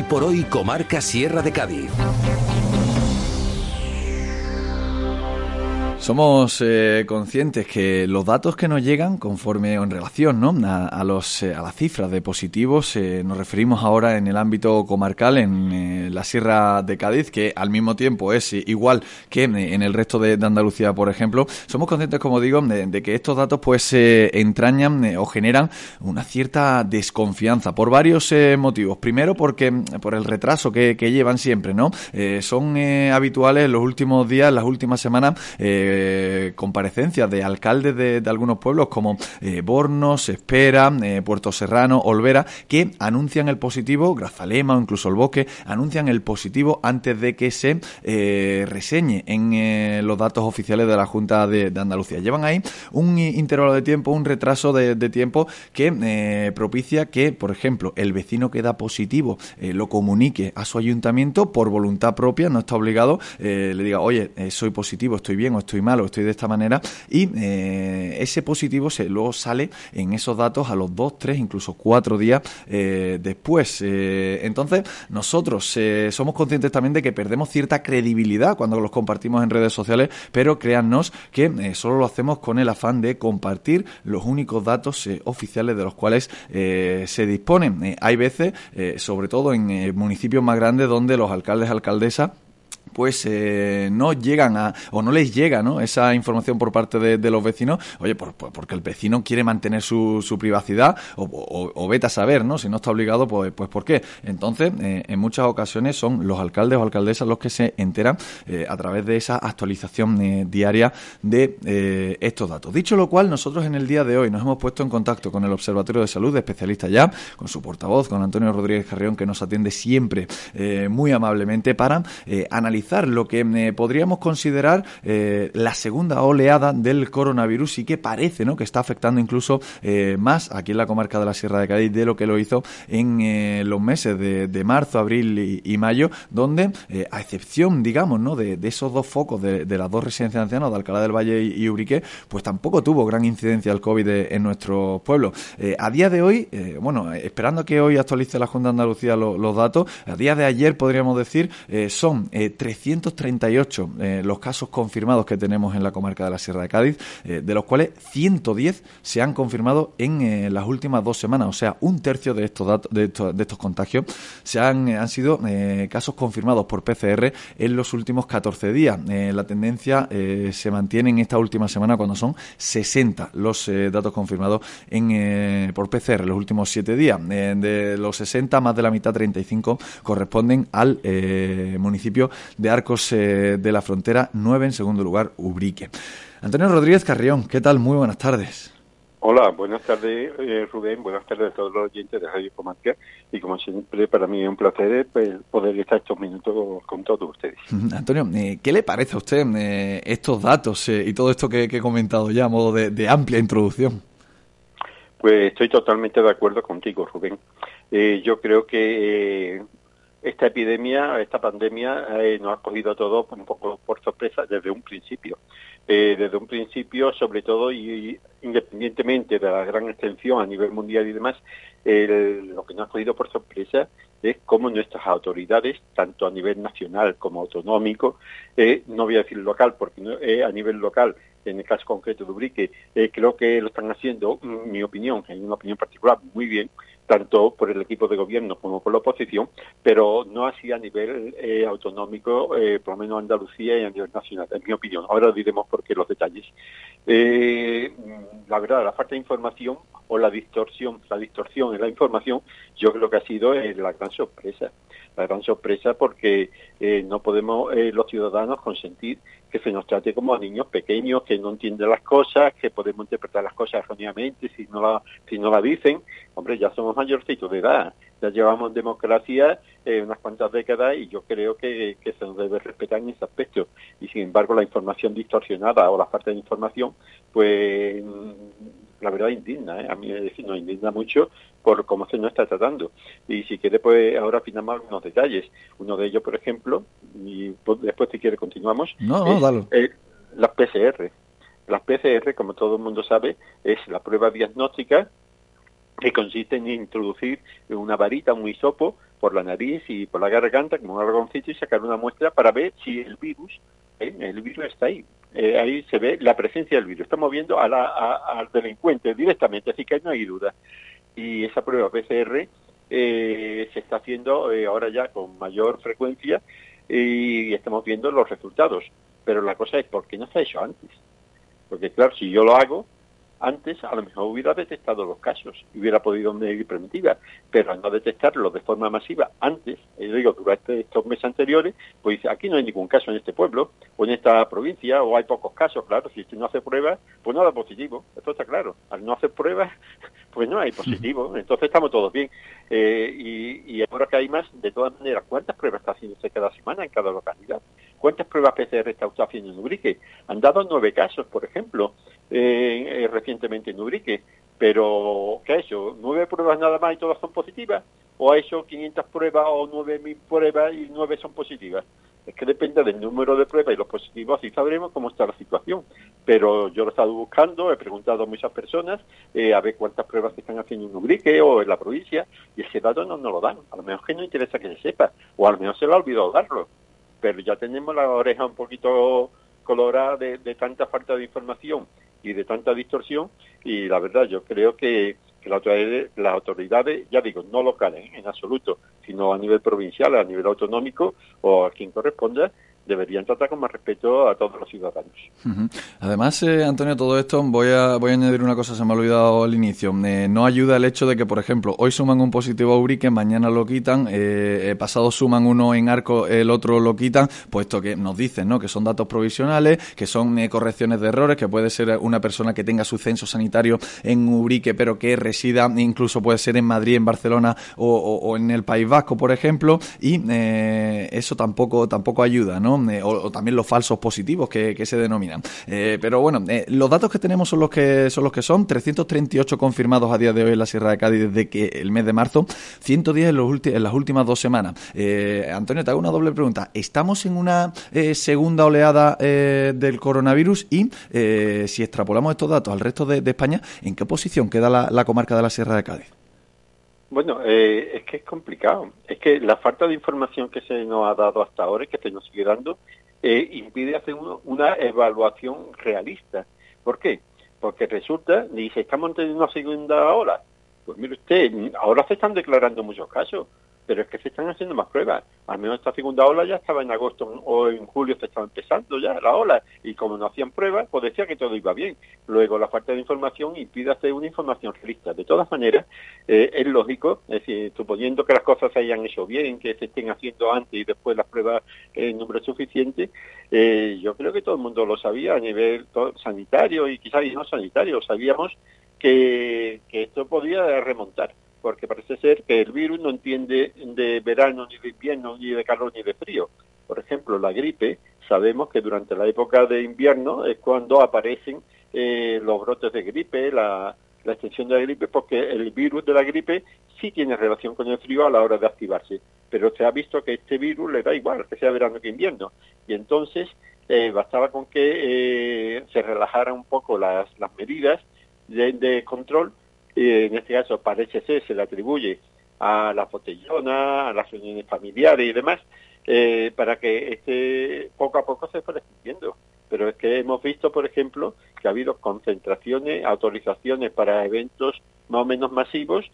por Hoy Comarca Sierra de Cádiz. Somos conscientes que los datos que nos llegan conforme o en relación, ¿no?, a las cifras de positivos, nos referimos ahora en el ámbito comarcal, en la Sierra de Cádiz, que al mismo tiempo es igual que en el resto de Andalucía, por ejemplo. Somos conscientes, como digo, de que estos datos pues entrañan o generan una cierta desconfianza por varios motivos. Primero, porque por el retraso que llevan siempre, ¿no? Son habituales en los últimos días, las últimas semanas, comparecencias de alcaldes de algunos pueblos como Bornos, Espera, Puerto Serrano, Olvera, que anuncian el positivo, Grazalema o incluso El Bosque, anuncian el positivo antes de que se reseñe en los datos oficiales de la Junta de Andalucía. Llevan ahí un intervalo de tiempo, un retraso de tiempo que propicia que, por ejemplo, el vecino que da positivo lo comunique a su ayuntamiento por voluntad propia, no está obligado, le diga, oye, soy positivo, estoy bien o estoy mal o estoy de esta manera, y ese positivo luego sale en esos datos a los 2, 3, incluso 4 días después. Entonces, nosotros somos conscientes también de que perdemos cierta credibilidad cuando los compartimos en redes sociales, pero créannos que solo lo hacemos con el afán de compartir los únicos datos oficiales de los cuales se disponen. Hay veces, sobre todo en municipios más grandes, donde los alcaldes, alcaldesas, pues no llegan o no les llega, ¿no?, esa información por parte de los vecinos, oye, porque el vecino quiere mantener su privacidad o vete a saber, ¿no?, si no está obligado, pues ¿por qué? Entonces, en muchas ocasiones son los alcaldes o alcaldesas los que se enteran a través de esa actualización diaria de estos datos. Dicho lo cual, nosotros en el día de hoy nos hemos puesto en contacto con el Observatorio de Salud, de especialistas ya, con su portavoz, con Antonio Rodríguez Carrión, que nos atiende siempre muy amablemente para analizar lo que podríamos considerar la segunda oleada del coronavirus y que parece, ¿no?, que está afectando incluso más aquí en la comarca de la Sierra de Cádiz de lo que lo hizo en los meses de marzo, abril y mayo, donde, a excepción, digamos, ¿no?, de esos dos focos de las dos residencias de ancianos, de Alcalá del Valle y Ubrique, pues tampoco tuvo gran incidencia el COVID en nuestro pueblo. A día de hoy, esperando que hoy actualice la Junta de Andalucía los datos, a día de ayer podríamos decir, son 338 los casos confirmados que tenemos en la comarca de la Sierra de Cádiz, de los cuales 110 se han confirmado en las últimas 2 semanas, o sea, un tercio de estos datos, de estos contagios han sido casos confirmados por PCR en los últimos 14 días. La tendencia se mantiene en esta última semana, cuando son 60 los datos confirmados por PCR en los últimos 7 días. De los 60, más de la mitad, 35, corresponden al municipio de Arcos de la Frontera, 9 en segundo lugar, Ubrique. Antonio Rodríguez Carrión, ¿qué tal? Muy buenas tardes. Hola, buenas tardes, Rubén, buenas tardes a todos los oyentes de Radio Comarca, y como siempre para mí es un placer poder estar estos minutos con todos ustedes. Antonio, ¿qué le parece a usted estos datos y todo esto que he comentado ya a modo de amplia introducción? Pues estoy totalmente de acuerdo contigo, Rubén. Yo creo que esta epidemia, esta pandemia, nos ha cogido a todos un poco por sorpresa desde un principio. Sobre todo, y independientemente de la gran extensión a nivel mundial y demás, lo que nos ha cogido por sorpresa es cómo nuestras autoridades, tanto a nivel nacional como autonómico, no voy a decir local, porque a nivel local, en el caso concreto de Ubrique, creo que lo están haciendo, en mi opinión, en una opinión particular, muy bien, tanto por el equipo de gobierno como por la oposición, pero no así a nivel autonómico, por lo menos Andalucía y a nivel nacional, en mi opinión. Ahora diremos por qué los detalles. La verdad, la falta de información o la distorsión en la información, yo creo que ha sido la gran sorpresa. La gran sorpresa porque no podemos los ciudadanos consentir que se nos trate como a niños pequeños que no entienden las cosas, que podemos interpretar las cosas erróneamente si no la dicen. Hombre, ya somos mayorcitos de edad, ya llevamos democracia unas cuantas décadas y yo creo que se nos debe respetar en ese aspecto. Y sin embargo la información distorsionada o la falta de información, pues la verdad indigna, a mí nos indigna mucho por cómo se nos está tratando. Y si quiere, pues ahora afinamos algunos detalles. Uno de ellos, por ejemplo, y después si quiere continuamos, dale. Las PCR. Las PCR, como todo el mundo sabe, es la prueba diagnóstica que consiste en introducir una varita, un hisopo, por la nariz y por la garganta, como un algodoncito, y sacar una muestra para ver si el virus está ahí. Ahí se ve la presencia del virus. Estamos viendo al delincuente directamente, así que ahí no hay duda. Y esa prueba PCR se está haciendo ahora ya con mayor frecuencia y estamos viendo los resultados. Pero la cosa es, ¿por qué no se ha hecho antes? Porque claro, si yo lo hago antes, a lo mejor hubiera detectado los casos y hubiera podido medir preventiva, pero al no detectarlo de forma masiva antes, digo, durante estos meses anteriores, pues aquí no hay ningún caso en este pueblo o en esta provincia, o hay pocos casos. Claro, si usted no hace pruebas, pues no da positivo, esto está claro. Al no hacer pruebas, pues no hay positivo, entonces estamos todos bien. Y ahora que hay más, de todas maneras, ¿cuántas pruebas está haciendo usted cada semana en cada localidad? ¿Cuántas pruebas PCR está usted haciendo en Ubrique? Han dado 9 casos, por ejemplo, recientemente en Ubrique, pero ¿qué ha hecho? ¿9 pruebas nada más y todas son positivas? ¿O ha hecho 500 pruebas o 9.000 pruebas y 9 son positivas? Es que depende del número de pruebas y los positivos, así sabremos cómo está la situación. Pero yo lo he estado buscando, he preguntado a muchas personas a ver cuántas pruebas se están haciendo en Ubrique o en la provincia, y ese dato no nos lo dan. A lo mejor que no interesa que se sepa, o a lo mejor se le ha olvidado darlo. Pero ya tenemos la oreja un poquito colorada de tanta falta de información y de tanta distorsión, y la verdad yo creo que las autoridades, ya digo, no locales en absoluto, sino a nivel provincial, a nivel autonómico o a quien corresponda, deberían tratar con más respeto a todos los ciudadanos. Uh-huh. Además, Antonio, todo esto, voy a añadir una cosa, se me ha olvidado al inicio. No ayuda el hecho de que, por ejemplo, hoy suman un positivo a Ubrique, mañana lo quitan, pasado suman uno en Arco, el otro lo quitan, puesto que nos dicen, ¿no?, que son datos provisionales, que son correcciones de errores, que puede ser una persona que tenga su censo sanitario en Ubrique, pero que resida, incluso puede ser en Madrid, en Barcelona o en el País Vasco, por ejemplo, y eso tampoco ayuda, ¿no? O también los falsos positivos que se denominan. Pero bueno, los datos que tenemos son los que son 338 confirmados a día de hoy en la Sierra de Cádiz desde que el mes de marzo, 110 en las últimas 2 semanas. Antonio, te hago una doble pregunta. ¿Estamos en una segunda oleada del coronavirus? Y si extrapolamos estos datos al resto de España, ¿en qué posición queda la comarca de la Sierra de Cádiz? Bueno, es que es complicado. Es que la falta de información que se nos ha dado hasta ahora y que se nos sigue dando impide hacer una evaluación realista. ¿Por qué? Porque resulta, dice, estamos teniendo una segunda ola. Pues mire usted, ahora se están declarando muchos casos, pero es que se están haciendo más pruebas. Al menos esta segunda ola ya estaba en agosto o en julio, se estaba empezando ya la ola, y como no hacían pruebas, pues decía que todo iba bien. Luego la falta de información impide hacer una información realista. De todas maneras, es lógico, es decir, suponiendo que las cosas se hayan hecho bien, que se estén haciendo antes y después las pruebas en número suficiente, yo creo que todo el mundo lo sabía a nivel sanitario y quizás no sanitario, sabíamos que esto podía remontar, porque parece ser que el virus no entiende de verano, ni de invierno, ni de calor, ni de frío. Por ejemplo, la gripe, sabemos que durante la época de invierno es cuando aparecen los brotes de gripe, la extensión de la gripe, porque el virus de la gripe sí tiene relación con el frío a la hora de activarse, pero se ha visto que este virus le da igual, que sea verano que invierno, y entonces bastaba con que se relajaran un poco las medidas de control. En este caso parece ser, se le atribuye a las botellonas, a las reuniones familiares y demás, para que poco a poco se fuera extendiendo. Pero es que hemos visto, por ejemplo, que ha habido concentraciones, autorizaciones para eventos más o menos masivos,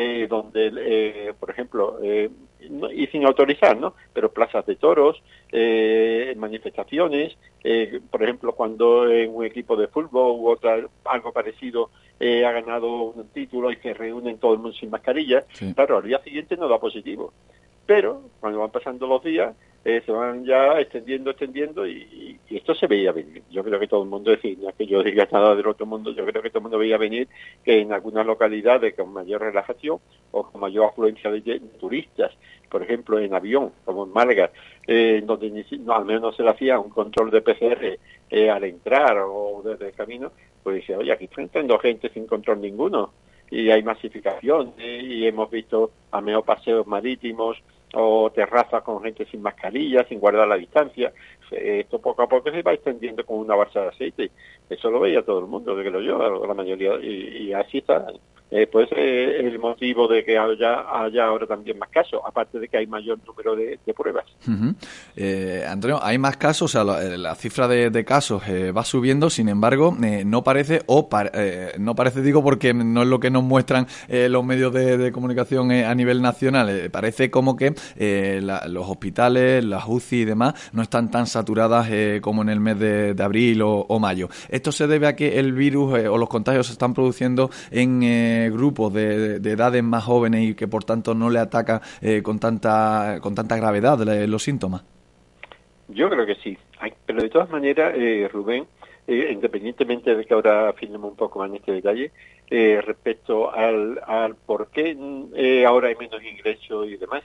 donde, por ejemplo, y sin autorizar, ¿no?, pero plazas de toros, manifestaciones, por ejemplo, cuando un equipo de fútbol u algo parecido ha ganado un título y se reúnen todo el mundo sin mascarilla, sí. Claro, al día siguiente no da positivo. Pero cuando van pasando los días, se van ya extendiendo y esto se veía venir. Yo creo que todo el mundo, decir, no es que yo diga nada del otro mundo, yo creo que todo el mundo veía venir que en algunas localidades con mayor relajación o con mayor afluencia de turistas, por ejemplo en avión, como en Málaga, donde al menos no se le hacía un control de PCR al entrar o desde el camino, pues dice, oye, aquí están entrando gente sin control ninguno, y hay masificación, y hemos visto al menos paseos marítimos o terrazas con gente sin mascarilla, sin guardar la distancia. Esto poco a poco se va extendiendo como una balsa de aceite. Eso lo veía todo el mundo, creo yo, la mayoría, y así está. Pues el motivo de que haya ahora también más casos, aparte de que hay mayor número de pruebas. Uh-huh. Antonio, hay más casos, o sea, la cifra de casos va subiendo, sin embargo, no parece, no parece, digo, porque no es lo que nos muestran los medios de comunicación a nivel nacional, parece como que los hospitales, las UCI y demás, no están tan saturadas como en el mes de abril o mayo. ¿Esto se debe a que el virus o los contagios se están produciendo en grupos de edades más jóvenes y que por tanto no le ataca con tanta gravedad los síntomas? Yo creo que sí, pero de todas maneras, Rubén, independientemente de que ahora afinemos un poco más en este detalle, respecto al por qué ahora hay menos ingresos y demás,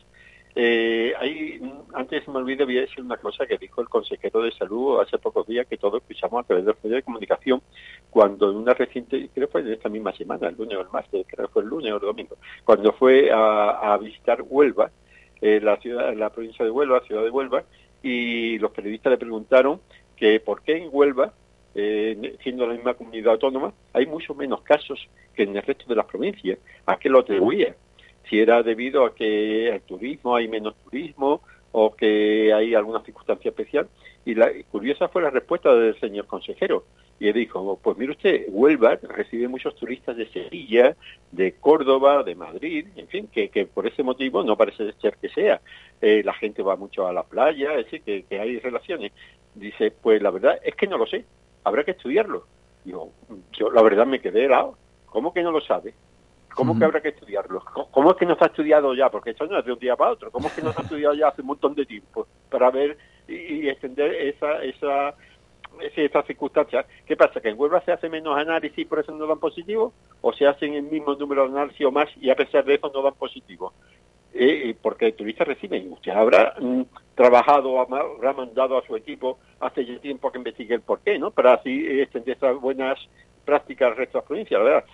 antes se me olvidó, voy a decir una cosa que dijo el consejero de salud hace pocos días, que todos escuchamos a través de los medios de comunicación, cuando en una reciente, creo que fue en esta misma semana, el lunes o el martes, creo que fue el lunes o el domingo, cuando fue a visitar Huelva, la provincia de Huelva, ciudad de Huelva, y los periodistas le preguntaron que por qué en Huelva, siendo la misma comunidad autónoma, hay mucho menos casos que en el resto de las provincias. ¿A qué lo atribuía? Si era debido a que el turismo, hay menos turismo, o que hay alguna circunstancia especial. Y curiosa fue la respuesta del señor consejero. Y él dijo, pues mire usted, Huelva recibe muchos turistas de Sevilla, de Córdoba, de Madrid, en fin, que por ese motivo no parece ser que sea. La gente va mucho a la playa, es decir, que hay relaciones. Dice, pues la verdad es que no lo sé, habrá que estudiarlo. Digo, yo la verdad me quedé helado. ¿Cómo que no lo sabe? ¿Cómo que habrá que estudiarlo? ¿Cómo es que no se ha estudiado ya? Porque esto no es de un día para otro. ¿Cómo es que no se ha estudiado ya hace un montón de tiempo? Para ver y extender esa circunstancia. ¿Qué pasa? ¿Que en Huelva se hace menos análisis y por eso no dan positivo? ¿O se hacen el mismo número de análisis o más y a pesar de eso no dan positivo? Porque el turista recibe. Usted habrá trabajado, habrá mandado a su equipo hace ya tiempo que investigue el porqué, ¿no? Para así extender esas buenas prácticas al resto de las provincias, ¿verdad?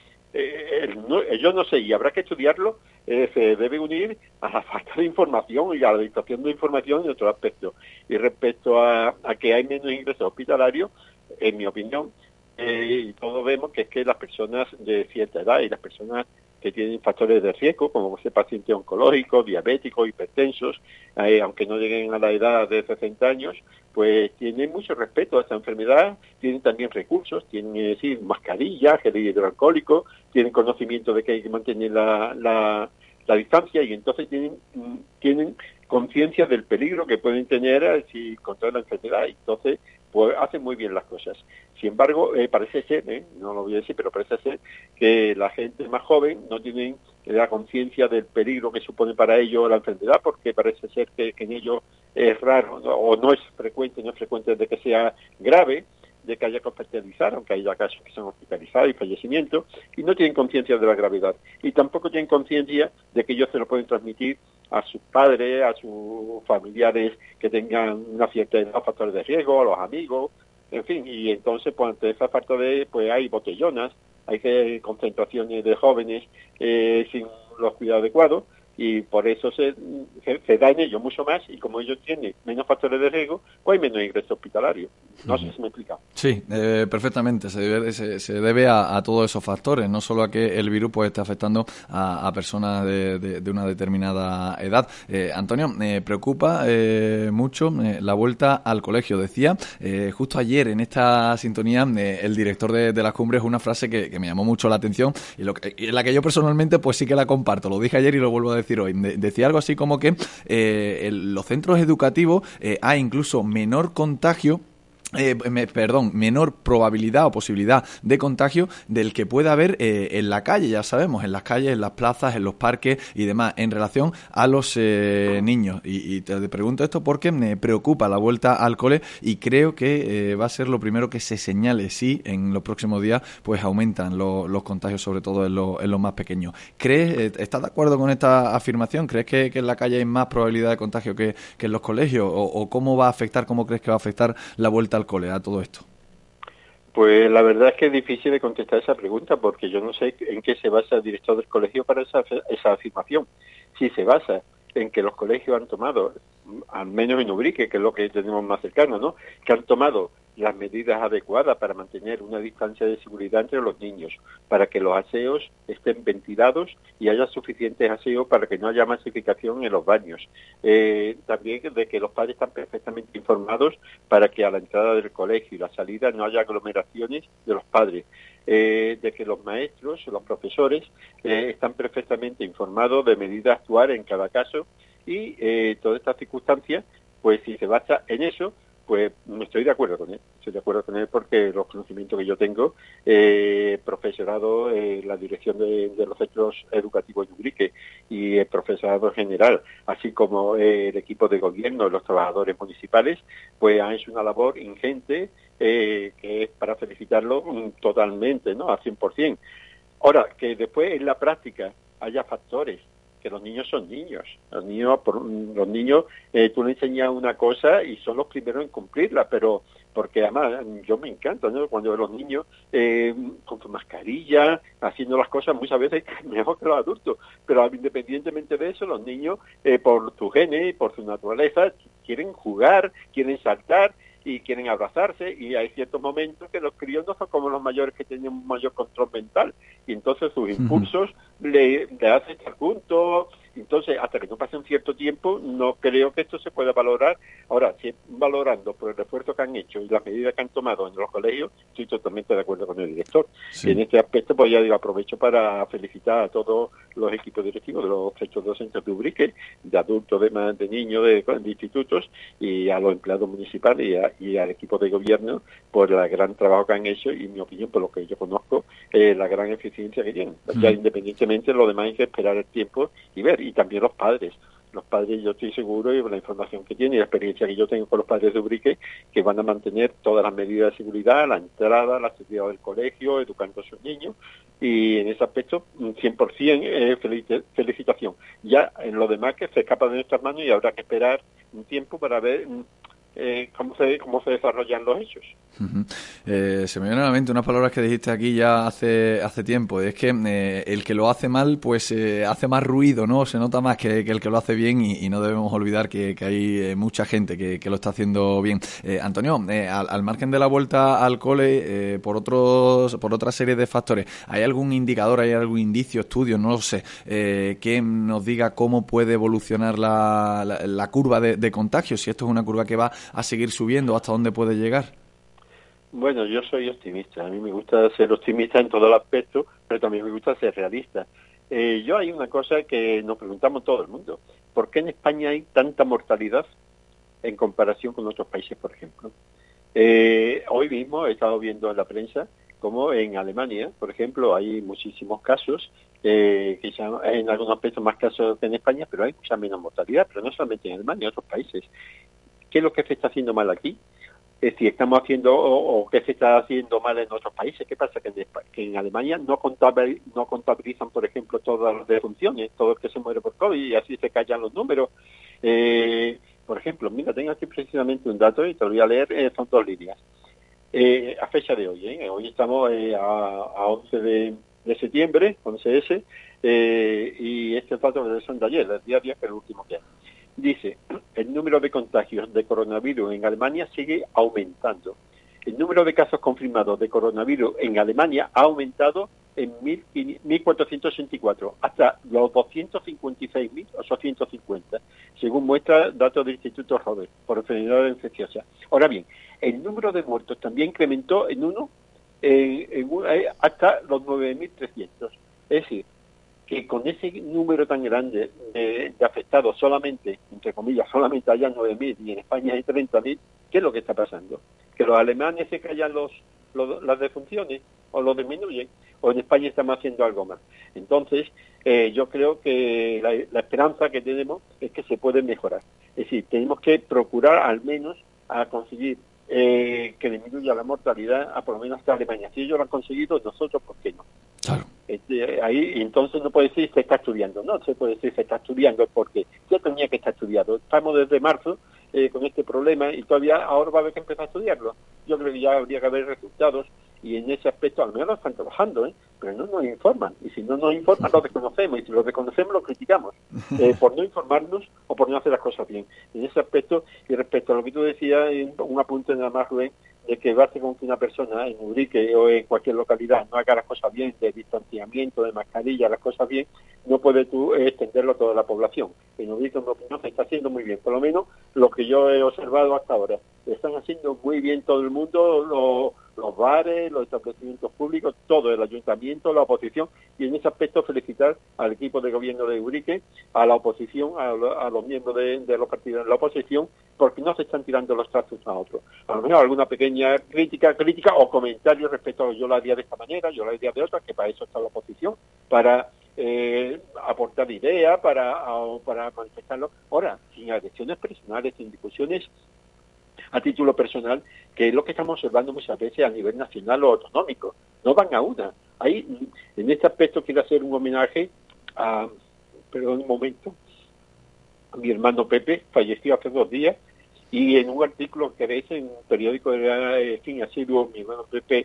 Yo no sé, y habrá que estudiarlo, se debe unir a la falta de información y a la distorsión de información en otros aspectos. Y respecto a que hay menos ingresos hospitalarios, en mi opinión, y todos vemos que es que las personas de cierta edad y las personas que tienen factores de riesgo, como ser pacientes oncológicos, diabéticos, hipertensos, aunque no lleguen a la edad de 60 años, pues tienen mucho respeto a esta enfermedad, tienen también recursos, tienen mascarillas, gel hidroalcohólico, tienen conocimiento de que hay que mantener la distancia y entonces tienen conciencia del peligro que pueden tener si contraen la enfermedad. Entonces, pues hacen muy bien las cosas. Sin embargo, parece ser, no lo voy a decir, pero parece ser que la gente más joven no tiene la conciencia del peligro que supone para ellos la enfermedad, porque parece ser que en ellos es raro, ¿no? O no es frecuente de que sea grave, de que haya que hospitalizar, aunque haya casos que son hospitalizados y fallecimientos, y no tienen conciencia de la gravedad. Y tampoco tienen conciencia de que ellos se lo pueden transmitir a sus padres, a sus familiares que tengan una cierta edad, factores de riesgo, a los amigos, en fin, y entonces pues ante esa falta pues hay botellonas, hay concentraciones de jóvenes sin los cuidados adecuados, y por eso se da en ellos mucho más, y como ellos tienen menos factores de riesgo, pues hay menos ingresos hospitalarios. No sé si me he explicado. Sí, perfectamente. Se debe a todos esos factores, no solo a que el virus pues esté afectando a personas de una determinada edad. Antonio, me preocupa mucho la vuelta al colegio. Decía justo ayer en esta sintonía el director de las cumbres una frase que me llamó mucho la atención y en la que yo personalmente pues sí que la comparto. Lo dije ayer y lo vuelvo a decir hoy. Decía algo así como que en los centros educativos hay incluso menor contagio, menor probabilidad o posibilidad de contagio del que pueda haber en la calle, ya sabemos, en las calles, en las plazas, en los parques y demás, en relación a los niños. Y te pregunto esto porque me preocupa la vuelta al cole y creo que va a ser lo primero que se señale si en los próximos días pues aumentan los contagios, sobre todo en los más pequeños. ¿Estás de acuerdo con esta afirmación? ¿Crees que en la calle hay más probabilidad de contagio que en los colegios? ¿O cómo crees que va a afectar la vuelta al cole a todo esto? Pues la verdad es que es difícil de contestar esa pregunta porque yo no sé en qué se basa el director del colegio para esa afirmación. Si se basa en que los colegios han tomado, al menos en Ubrique, que es lo que tenemos más cercano, ¿no? Que han tomado las medidas adecuadas para mantener una distancia de seguridad entre los niños, para que los aseos estén ventilados y haya suficientes aseos para que no haya masificación en los baños. También de que los padres están perfectamente informados para que a la entrada del colegio y la salida no haya aglomeraciones de los padres. De que los maestros, los profesores, están perfectamente informados de medidas a actuar en cada caso y todas estas circunstancias, pues si se basa en eso, pues no estoy de acuerdo con él. Estoy de acuerdo con él porque los conocimientos que yo tengo, profesorado en la dirección de los centros educativos de Ubrique y el profesorado general, así como el equipo de gobierno, los trabajadores municipales, pues han hecho una labor ingente que es para felicitarlo totalmente, ¿no? Al 100%. Ahora, que después en la práctica haya factores, que los niños son niños. Los niños tú le enseñas una cosa y son los primeros en cumplirla, pero porque además yo me encanta, ¿no? Cuando los niños con su mascarilla, haciendo las cosas muchas veces mejor que los adultos, pero independientemente de eso, los niños, por su genes, por su naturaleza, quieren jugar, quieren saltar y quieren abrazarse, y hay ciertos momentos que los críos no son como los mayores que tienen un mayor control mental, y entonces sus impulsos le hacen estar juntos. Entonces, hasta que no pase un cierto tiempo, no creo que esto se pueda valorar. Ahora, si valorando por el esfuerzo que han hecho y las medidas que han tomado en los colegios, estoy totalmente de acuerdo con el director. Sí. Y en este aspecto, pues ya digo, aprovecho para felicitar a todos los equipos directivos de los centros docentes de Ubrique, de adultos, de niños, de institutos, y a los empleados municipales y al equipo de gobierno por el gran trabajo que han hecho y, en mi opinión, por lo que yo conozco, la gran eficiencia que tienen. Ya independientemente, lo demás hay que esperar el tiempo y ver. Y también los padres, yo estoy seguro, y por la información que tiene y la experiencia que yo tengo con los padres de Ubrique, que van a mantener todas las medidas de seguridad, la entrada, la seguridad del colegio, educando a sus niños, y en ese aspecto 100% felicitación. Ya en lo demás que se escapa de nuestras manos y habrá que esperar un tiempo para ver cómo se desarrollan los hechos. Se me viene a la mente unas palabras que dijiste aquí ya hace tiempo, es que el que lo hace mal pues hace más ruido, ¿no? Se nota más que el que lo hace bien, y no debemos olvidar que hay mucha gente que lo está haciendo bien. Antonio, al margen de la vuelta al cole, por otra serie de factores, ¿hay algún indicador, hay algún indicio, estudio, no lo sé, que nos diga cómo puede evolucionar la curva de contagios? Si esto es una curva que va a seguir subiendo, ¿hasta dónde puede llegar? Bueno, yo soy optimista. A mí me gusta ser optimista en todo el aspecto, pero también me gusta ser realista. Yo hay una cosa que nos preguntamos todo el mundo. ¿Por qué en España hay tanta mortalidad en comparación con otros países, por ejemplo? Hoy mismo he estado viendo en la prensa como en Alemania, por ejemplo, hay muchísimos casos, quizá en algunos aspectos más casos que en España, pero hay mucha menos mortalidad, pero no solamente en Alemania, en otros países. ¿Qué es lo que se está haciendo mal aquí? Si estamos haciendo o qué se está haciendo mal en otros países. ¿Qué pasa? Que en Alemania no contabilizan, por ejemplo, todas las defunciones, todo el que se muere por COVID, y así se callan los números. Por ejemplo, mira, tengo aquí precisamente un dato y te lo voy a leer, son 2 líneas. A fecha de hoy, hoy estamos a 11 de septiembre, 11S, y este dato son de ayer, el día a día, que es el último que hay. Dice, el número de contagios de coronavirus en Alemania sigue aumentando. El número de casos confirmados de coronavirus en Alemania ha aumentado en 1.464 hasta los 256.850, según muestra datos del Instituto Robert por enfermedades infecciosas. Ahora bien, el número de muertos también incrementó hasta los 9.300. Es decir, que con ese número tan grande de afectados solamente, entre comillas, solamente haya 9.000 y en España hay 30.000, ¿qué es lo que está pasando? ¿Que los alemanes se callan las defunciones o lo disminuyen? ¿O en España estamos haciendo algo más? Entonces, yo creo que la esperanza que tenemos es que se puede mejorar. Es decir, tenemos que procurar al menos a conseguir que disminuya la mortalidad, a por lo menos hasta Alemania. Si ellos lo han conseguido, nosotros, ¿por qué no? Claro. Ahí entonces no puede decir se está estudiando, no se puede decir se está estudiando porque ya tenía que estar estudiado. Estamos desde marzo con este problema y todavía ahora va a haber que empezar a estudiarlo. Yo creo que ya habría que haber resultados y en ese aspecto al menos lo están trabajando, pero no nos informan, y si no nos informan lo desconocemos, y si lo desconocemos lo criticamos por no informarnos o por no hacer las cosas bien. En ese aspecto, y respecto a lo que tú decías, un apunte nada más, Rubén, de que basta con que una persona en Ubrique o en cualquier localidad no haga las cosas bien, de distanciamiento, de mascarilla, las cosas bien, no puedes tú extenderlo a toda la población. En Ubrique, en mi opinión, se está haciendo muy bien, por lo menos lo que yo he observado hasta ahora. Están haciendo muy bien todo el mundo, los bares, los establecimientos públicos, todo, el ayuntamiento, la oposición, y en ese aspecto felicitar al equipo de gobierno de Ubrique, a la oposición, a los miembros de los partidos de la oposición, porque no se están tirando los trastos a otros. A lo mejor alguna pequeña crítica o comentario respecto a yo la haría de esta manera, yo la haría de otra, que para eso está la oposición, para aportar ideas, para manifestarlo. Ahora, sin agresiones personales, sin discusiones a título personal, que es lo que estamos observando muchas veces a nivel nacional o autonómico. No van a una. Ahí, en este aspecto quiero hacer un homenaje a, perdón un momento, a mi hermano Pepe, falleció hace 2 días, y en un artículo que veis en un periódico, ha sido mi hermano Pepe,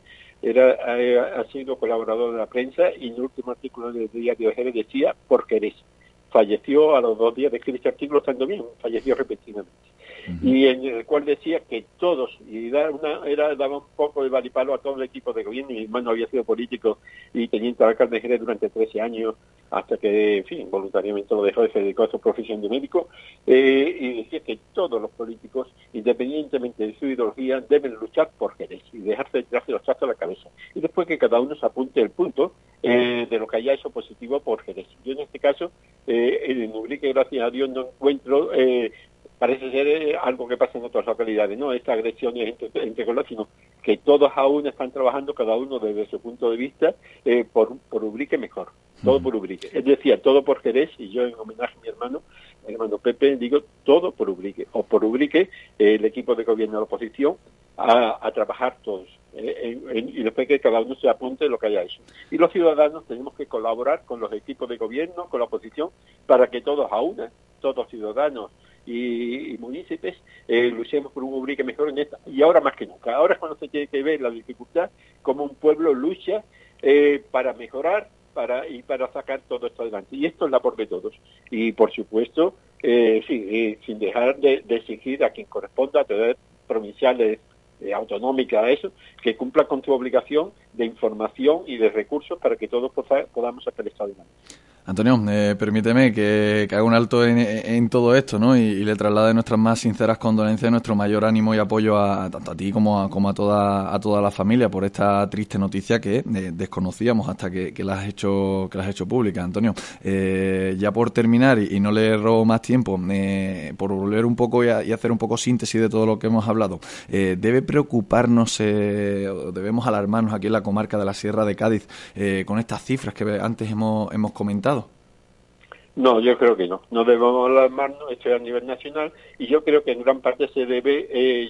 ha sido colaborador de la prensa, y en el último artículo del diario Jerez decía, por querer. Falleció a los 2 días de escribir este artículo, estando bien, falleció repentinamente. Y en el cual decía que todos, y daba un poco de valipalo a todo el equipo de gobierno. Mi hermano había sido político y teniente alcalde de Jerez durante 13 años, hasta que, en fin, voluntariamente lo dejó y se dedicó a su profesión de médico, y decía que todos los políticos, independientemente de su ideología, deben luchar por Jerez y dejarse de tirarse los trastos a la cabeza. Y después que cada uno se apunte el punto de lo que haya hecho positivo por Jerez. Yo en este caso, en Ubrique, gracias a Dios, no encuentro... parece ser algo que pasa en otras localidades, no estas agresiones entre colegas, sino que todos aún están trabajando, cada uno desde su punto de vista, por Ubrique mejor, todo por Ubrique. Él decía todo por Jerez, y yo en homenaje a mi hermano Pepe, digo todo por Ubrique, o por Ubrique, el equipo de gobierno de la oposición, a trabajar todos, y después que cada uno se apunte lo que haya hecho. Y los ciudadanos tenemos que colaborar con los equipos de gobierno, con la oposición, para que todos a una, todos ciudadanos y municipios, luchemos por un Ubrique mejor en esta, y ahora más que nunca. Ahora es cuando se tiene que ver la dificultad, como un pueblo lucha para mejorar, para sacar todo esto adelante. Y esto es la labor de todos. Y por supuesto, sin dejar de exigir a quien corresponda, a autoridades provinciales, autonómica, eso, que cumpla con su obligación de información y de recursos para que todos podamos sacar esto adelante. Antonio, permíteme que haga un alto en todo esto, ¿no? Y le traslade nuestras más sinceras condolencias, nuestro mayor ánimo y apoyo tanto a ti como a toda la familia por esta triste noticia que desconocíamos hasta que la has hecho pública, Antonio. Ya por terminar, y no le robo más tiempo, por volver un poco y hacer un poco síntesis de todo lo que hemos hablado, ¿debe preocuparnos o debemos alarmarnos aquí en la comarca de la Sierra de Cádiz con estas cifras que antes hemos comentado? No, yo creo que no. No debemos alarmarnos, esto es a nivel nacional, y yo creo que en gran parte se debe,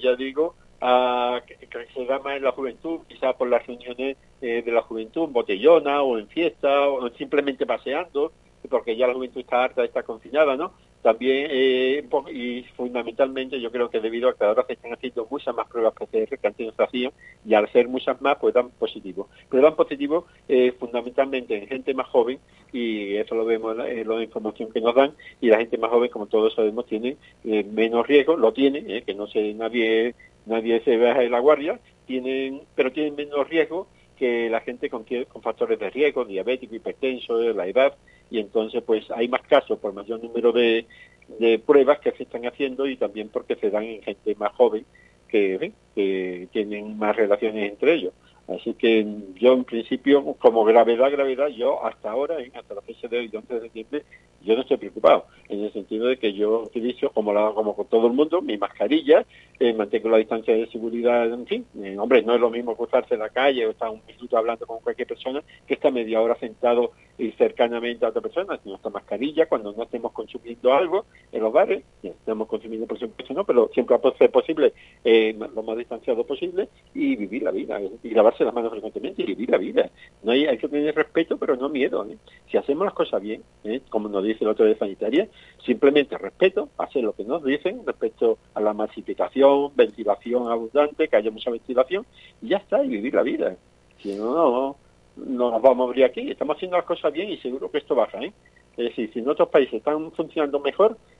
a que se da más en la juventud, quizás por las reuniones de la juventud, en botellona o en fiesta, o simplemente paseando, porque ya la juventud está harta de estar confinada, ¿no? También, y fundamentalmente, yo creo que debido a que ahora se están haciendo muchas más pruebas PCR que antes no se hacían, y al hacer muchas más, pues dan positivo. Pero dan positivo fundamentalmente en gente más joven, y eso lo vemos en la información que nos dan, y la gente más joven, como todos sabemos, tiene menos riesgo, lo tiene, que no sé, nadie se baja de la guardia, pero tienen menos riesgo que la gente con factores de riesgo, diabético, hipertenso, la edad, y entonces pues hay más casos por mayor número de pruebas que se están haciendo, y también porque se dan en gente más joven que tienen más relaciones entre ellos. Así que yo en principio, como gravedad, yo hasta ahora, hasta la fecha de hoy, 11 de septiembre, yo no estoy preocupado, en el sentido de que yo utilizo, como con todo el mundo, mi mascarilla, mantengo la distancia de seguridad, en fin, hombre, no es lo mismo cruzarse en la calle o estar un minuto hablando con cualquier persona que estar media hora sentado y cercanamente a otra persona, sino esta mascarilla cuando no estemos consumiendo algo en los bares, estamos consumiendo por supuesto no, pero siempre va a ser posible lo más distanciado posible, y vivir la vida, y lavarse las manos frecuentemente y vivir la vida. No hay que tener respeto, pero no miedo. Si hacemos las cosas bien, como nos dice el otro de sanitaria, simplemente respeto, hacer lo que nos dicen respecto a la masificación, ventilación abundante, que haya mucha ventilación, y ya está, y vivir la vida. Si no nos vamos a abrir aquí. Estamos haciendo las cosas bien y seguro que esto baja, Es decir, si en otros países están funcionando mejor,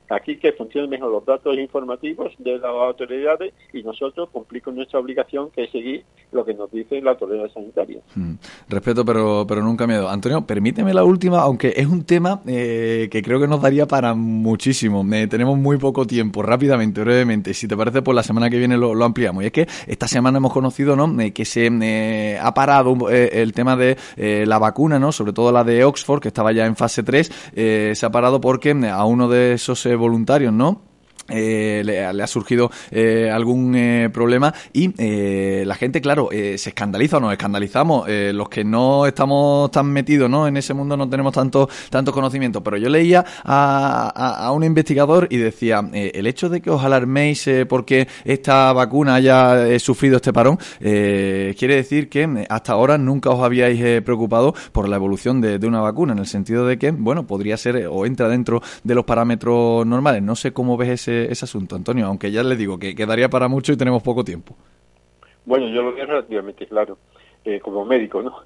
aquí que funcionen mejor los datos informativos de las autoridades y nosotros cumplir con nuestra obligación, que es seguir lo que nos dice la autoridad sanitaria. Respeto, pero nunca miedo. Antonio, permíteme la última, aunque es un tema que creo que nos daría para muchísimo. Tenemos muy poco tiempo, rápidamente, brevemente. Si te parece, pues la semana que viene lo ampliamos. Y es que esta semana hemos conocido, ¿no?, que se ha parado el tema de la vacuna, ¿no?, sobre todo la de Oxford, que estaba ya en fase 3, se ha parado porque a uno de esos voluntarios, ¿no?, le ha surgido algún problema y la gente, claro, se escandaliza o nos escandalizamos, los que no estamos tan metidos, ¿no?, en ese mundo, no tenemos tanto conocimiento, pero yo leía a un investigador y decía, el hecho de que os alarméis porque esta vacuna haya sufrido este parón, quiere decir que hasta ahora nunca os habíais preocupado por la evolución de una vacuna, en el sentido de que, bueno, podría ser o entra dentro de los parámetros normales. No sé cómo ves ese asunto, Antonio, aunque ya les digo que quedaría para mucho y tenemos poco tiempo. Bueno, yo lo veo relativamente claro, como médico, ¿no?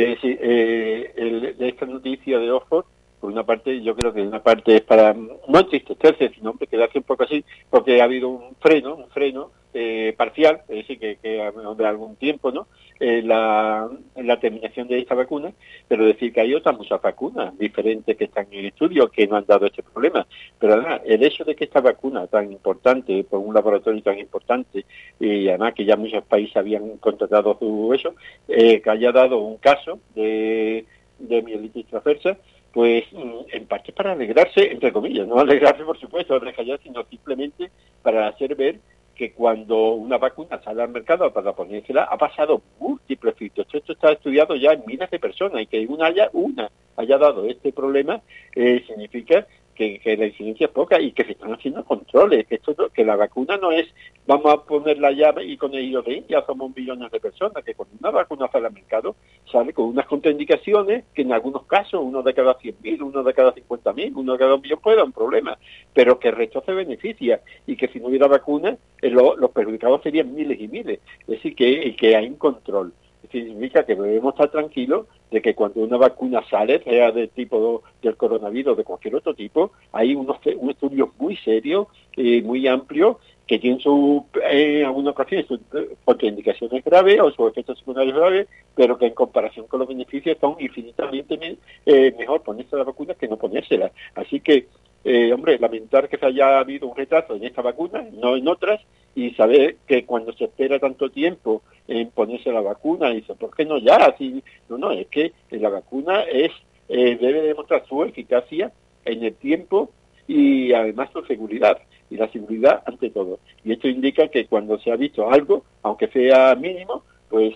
Esta noticia de Oxford, por una parte, yo creo que una parte es para no entristecerse, sino quedarse un poco así, porque ha habido un freno parcial, es decir, que de algún tiempo, ¿no?, la terminación de esta vacuna, pero decir que hay otras muchas vacunas diferentes que están en estudio que no han dado este problema. Pero además, el hecho de que esta vacuna tan importante, por un laboratorio tan importante, y además que ya muchos países habían contratado que haya dado un caso de mielitis transversa, pues en parte para alegrarse, entre comillas, no alegrarse por supuesto, sino simplemente para hacer ver que cuando una vacuna sale al mercado para ponérsela, ha pasado múltiples filtros. Esto está estudiado ya en miles de personas, y que una haya dado este problema significa que la incidencia es poca y que se están haciendo controles, que la vacuna no es vamos a poner la llave y con ello ya somos millones de personas, que cuando una vacuna sale al mercado sale con unas contraindicaciones que en algunos casos, uno de cada 100.000, uno de cada 50.000, uno de cada 1.000.000 puede dar un problema, pero que el resto se beneficia y que si no hubiera vacuna los perjudicados serían miles y miles. Es decir, que hay un control. Significa que debemos estar tranquilos de que cuando una vacuna sale, sea del tipo del coronavirus o de cualquier otro tipo, hay un estudio muy serio, muy amplio, que tienen en algunas ocasiones sus contraindicaciones graves o sus efectos secundarios graves, pero que en comparación con los beneficios son infinitamente mejor ponerse la vacuna que no ponérsela. Así que, lamentar que se haya habido un retraso en esta vacuna, no en otras, y saber que cuando se espera tanto tiempo en ponerse la vacuna, dice, ¿por qué no ya? Así, no, es que la vacuna debe demostrar su eficacia en el tiempo y además su seguridad, y la seguridad ante todo. Y esto indica que cuando se ha visto algo, aunque sea mínimo, pues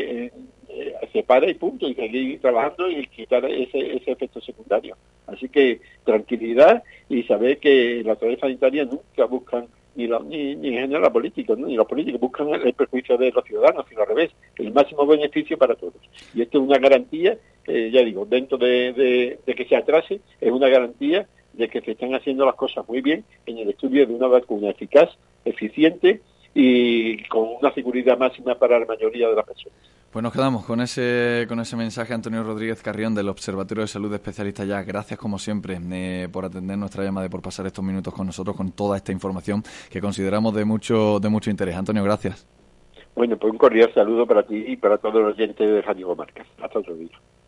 se para y punto, y seguir trabajando y quitar ese efecto secundario. Así que tranquilidad y saber que las autoridades sanitarias nunca buscan ni en general la política, ¿no?, ni los políticos buscan el perjuicio de los ciudadanos, sino al revés, el máximo beneficio para todos. Y esto es una garantía, ya digo, dentro de que se atrase, es una garantía de que se están haciendo las cosas muy bien en el estudio de una vacuna eficaz, eficiente y con una seguridad máxima para la mayoría de las personas. Pues nos quedamos con ese mensaje, Antonio Rodríguez Carrión, del Observatorio de Salud de Especialistas Ya. Gracias, como siempre, por atender nuestra llamada y por pasar estos minutos con nosotros con toda esta información que consideramos de mucho interés. Antonio, gracias. Bueno, pues un cordial saludo para ti y para todos los oyentes de Radio Comarca. Hasta otro día.